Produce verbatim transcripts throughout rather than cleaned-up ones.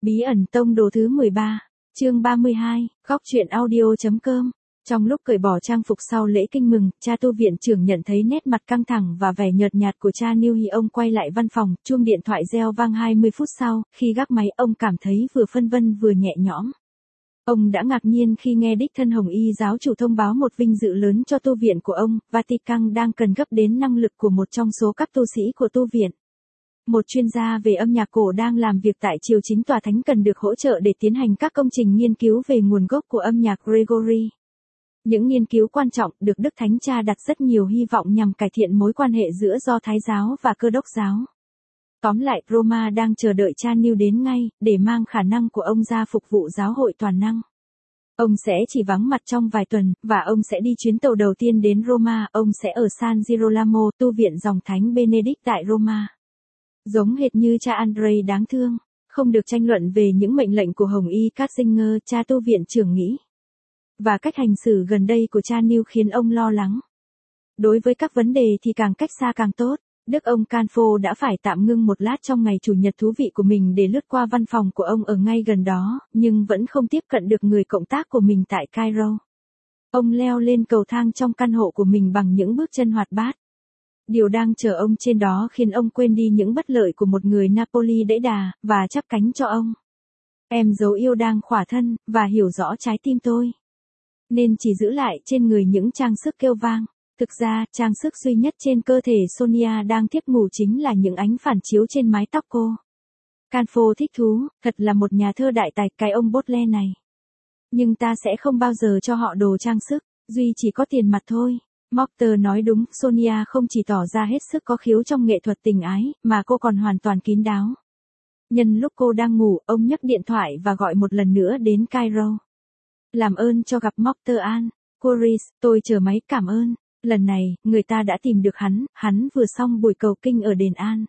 Bí ẩn tông đồ thứ mười ba, chương ba mươi hai, góc truyện audio.com. Trong lúc cởi bỏ trang phục sau lễ kinh mừng, cha tu viện trưởng nhận thấy nét mặt căng thẳng và vẻ nhợt nhạt của cha New Hy. Ông quay lại văn phòng, chuông điện thoại reo vang hai mươi phút sau, khi gác máy ông cảm thấy vừa phân vân vừa nhẹ nhõm. Ông đã ngạc nhiên khi nghe đích thân Hồng Y giáo chủ thông báo một vinh dự lớn cho tu viện của ông, Vatican đang cần gấp đến năng lực của một trong số các tu sĩ của tu viện. Một chuyên gia về âm nhạc cổ đang làm việc tại triều chính tòa thánh cần được hỗ trợ để tiến hành các công trình nghiên cứu về nguồn gốc của âm nhạc Gregory. Những nghiên cứu quan trọng được Đức Thánh Cha đặt rất nhiều hy vọng nhằm cải thiện mối quan hệ giữa Do Thái giáo và Cơ đốc giáo. Tóm lại, Roma đang chờ đợi cha New đến ngay, để mang khả năng của ông ra phục vụ giáo hội toàn năng. Ông sẽ chỉ vắng mặt trong vài tuần, và ông sẽ đi chuyến tàu đầu tiên đến Roma. Ông sẽ ở San Girolamo, tu viện dòng thánh Benedict tại Roma. Giống hệt như cha Andrei đáng thương, không được tranh luận về những mệnh lệnh của Hồng Y Ratzinger, cha tu viện trưởng nghĩ. Và cách hành xử gần đây của cha New khiến ông lo lắng. Đối với các vấn đề thì càng cách xa càng tốt. Đức ông Canfo đã phải tạm ngưng một lát trong ngày chủ nhật thú vị của mình để lướt qua văn phòng của ông ở ngay gần đó, nhưng vẫn không tiếp cận được người cộng tác của mình tại Cairo. Ông leo lên cầu thang trong căn hộ của mình bằng những bước chân hoạt bát. Điều đang chờ ông trên đó khiến ông quên đi những bất lợi của một người Napoli đẫy đà, và chắp cánh cho ông. Em dấu yêu đang khỏa thân, và hiểu rõ trái tim tôi. Nên chỉ giữ lại trên người những trang sức kêu vang. Thực ra, trang sức duy nhất trên cơ thể Sonia đang thiếp ngủ chính là những ánh phản chiếu trên mái tóc cô. Canfo thích thú, thật là một nhà thơ đại tài cái ông Baudelaire này. Nhưng ta sẽ không bao giờ cho họ đồ trang sức, duy chỉ có tiền mặt thôi. Mocter nói đúng, Sonia không chỉ tỏ ra hết sức có khiếu trong nghệ thuật tình ái, mà cô còn hoàn toàn kín đáo. Nhân lúc cô đang ngủ, ông nhấc điện thoại và gọi một lần nữa đến Cairo. Làm ơn cho gặp Mocter An. Coris, tôi chờ máy, cảm ơn. Lần này, người ta đã tìm được hắn, hắn vừa xong buổi cầu kinh ở đền An.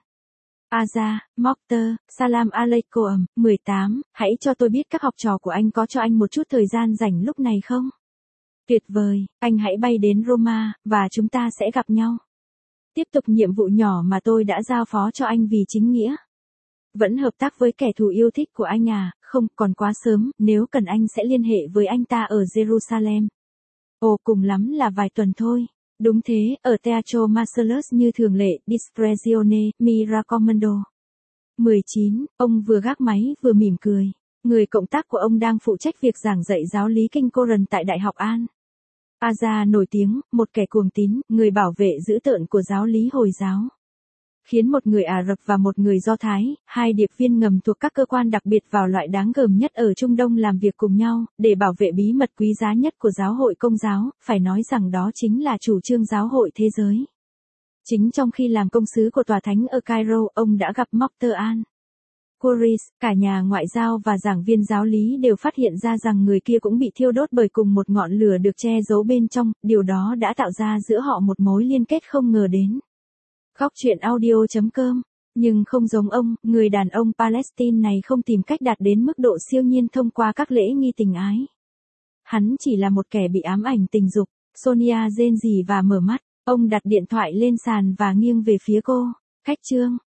Aza, Mocter, Salam Aleikum, mười tám, hãy cho tôi biết các học trò của anh có cho anh một chút thời gian rảnh lúc này không? Tuyệt vời, anh hãy bay đến Roma, và chúng ta sẽ gặp nhau. Tiếp tục nhiệm vụ nhỏ mà tôi đã giao phó cho anh vì chính nghĩa. Vẫn hợp tác với kẻ thù yêu thích của anh à? Không, còn quá sớm, nếu cần anh sẽ liên hệ với anh ta ở Jerusalem. Ồ, cùng lắm là vài tuần thôi. Đúng thế, ở Teatro Marcellus như thường lệ, Discrezione, mi raccomando. mười chín, ông vừa gác máy vừa mỉm cười. Người cộng tác của ông đang phụ trách việc giảng dạy giáo lý kinh Coran tại Đại học An. Aza nổi tiếng, một kẻ cuồng tín, người bảo vệ dữ tợn của giáo lý Hồi giáo. Khiến một người Ả Rập và một người Do Thái, hai điệp viên ngầm thuộc các cơ quan đặc biệt vào loại đáng gờm nhất ở Trung Đông làm việc cùng nhau, để bảo vệ bí mật quý giá nhất của giáo hội Công giáo, phải nói rằng đó chính là chủ trương giáo hội thế giới. Chính trong khi làm công sứ của tòa thánh ở Cairo, ông đã gặp Mocter An. Coris, cả nhà ngoại giao và giảng viên giáo lý đều phát hiện ra rằng người kia cũng bị thiêu đốt bởi cùng một ngọn lửa được che giấu bên trong, điều đó đã tạo ra giữa họ một mối liên kết không ngờ đến. Góc truyện audio.com. Nhưng không giống ông, người đàn ông Palestine này không tìm cách đạt đến mức độ siêu nhiên thông qua các lễ nghi tình ái. Hắn chỉ là một kẻ bị ám ảnh tình dục. Sonia rên rỉ và mở mắt. Ông đặt điện thoại lên sàn và nghiêng về phía cô. Khách trương,